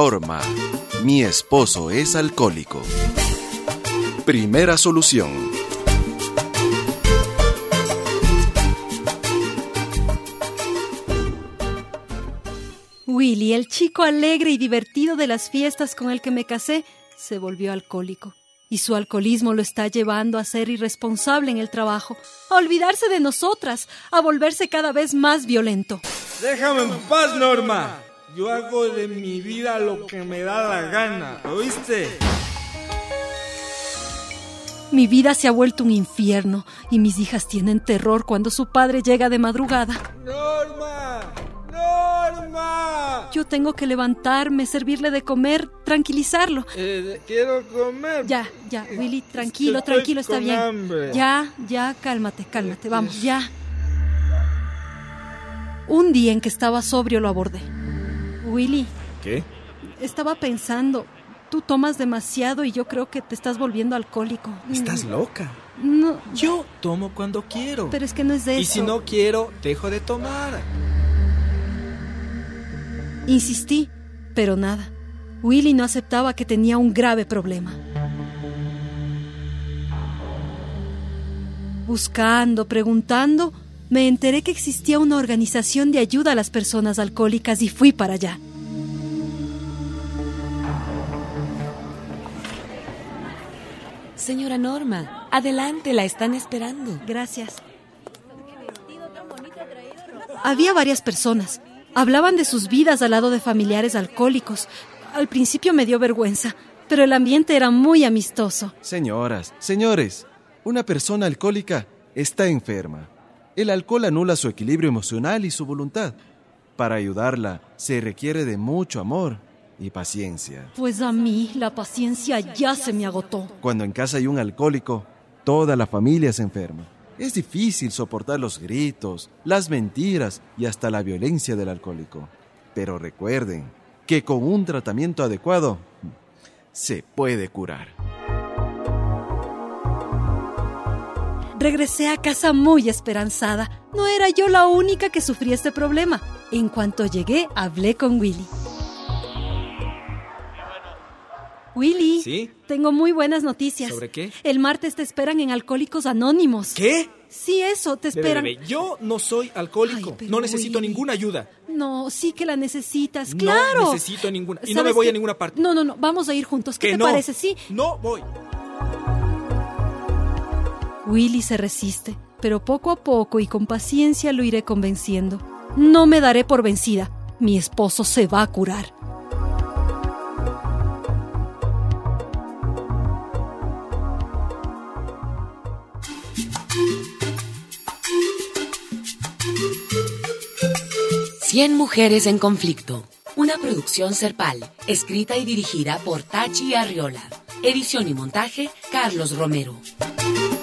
Norma. Mi esposo es alcohólico. Primera solución. Willy, el chico alegre y divertido de las fiestas con el que me casé, se volvió alcohólico. Y su alcoholismo lo está llevando a ser irresponsable en el trabajo, a olvidarse de nosotras, a volverse cada vez más violento. Déjame en paz, Norma. Yo hago de mi vida lo que me da la gana, ¿oíste? Mi vida se ha vuelto un infierno y mis hijas tienen terror cuando su padre llega de madrugada. ¡Norma! ¡Norma! Yo tengo que levantarme, servirle de comer, tranquilizarlo. Quiero comer. Ya, Willy, tranquilo, está bien. Hambre. Ya, cálmate, vamos, ya. Un día en que estaba sobrio lo abordé. Willy. ¿Qué? Estaba pensando, tú tomas demasiado y yo creo que te estás volviendo alcohólico. ¿Estás loca? No. Yo tomo cuando quiero. Pero es que no es de eso. Y si no quiero, dejo de tomar. Insistí, pero nada. Willy no aceptaba que tenía un grave problema. Buscando, preguntando, me enteré que existía una organización de ayuda a las personas alcohólicas y fui para allá. Señora Norma, adelante, la están esperando. Gracias. Había varias personas. Hablaban de sus vidas al lado de familiares alcohólicos. Al principio me dio vergüenza, pero el ambiente era muy amistoso. Señoras, señores, una persona alcohólica está enferma. El alcohol anula su equilibrio emocional y su voluntad. Para ayudarla se requiere de mucho amor y paciencia. Pues a mí la paciencia ya se me agotó. Cuando en casa hay un alcohólico, toda la familia se enferma. Es difícil soportar los gritos, las mentiras y hasta la violencia del alcohólico. Pero recuerden que con un tratamiento adecuado se puede curar. Regresé a casa muy esperanzada. No era yo la única que sufría este problema. En cuanto llegué, hablé con Willy. Willy, ¿Sí? Tengo muy buenas noticias. ¿Sobre qué? El martes te esperan en Alcohólicos Anónimos. ¿Qué? Sí, eso, te esperan. Bebé, yo no soy alcohólico. Ay, pero no necesito Willy, ninguna ayuda. No, sí que la necesitas, claro. No necesito ninguna. Y no me ¿Sabes voy qué? a ninguna parte. No, vamos a ir juntos. ¿Qué te no, parece? Sí. No voy. Willy se resiste, pero poco a poco y con paciencia lo iré convenciendo. No me daré por vencida. Mi esposo se va a curar. Cien mujeres en conflicto. Una producción Serpal, escrita y dirigida por Tachi Arriola. Edición y montaje, Carlos Romero.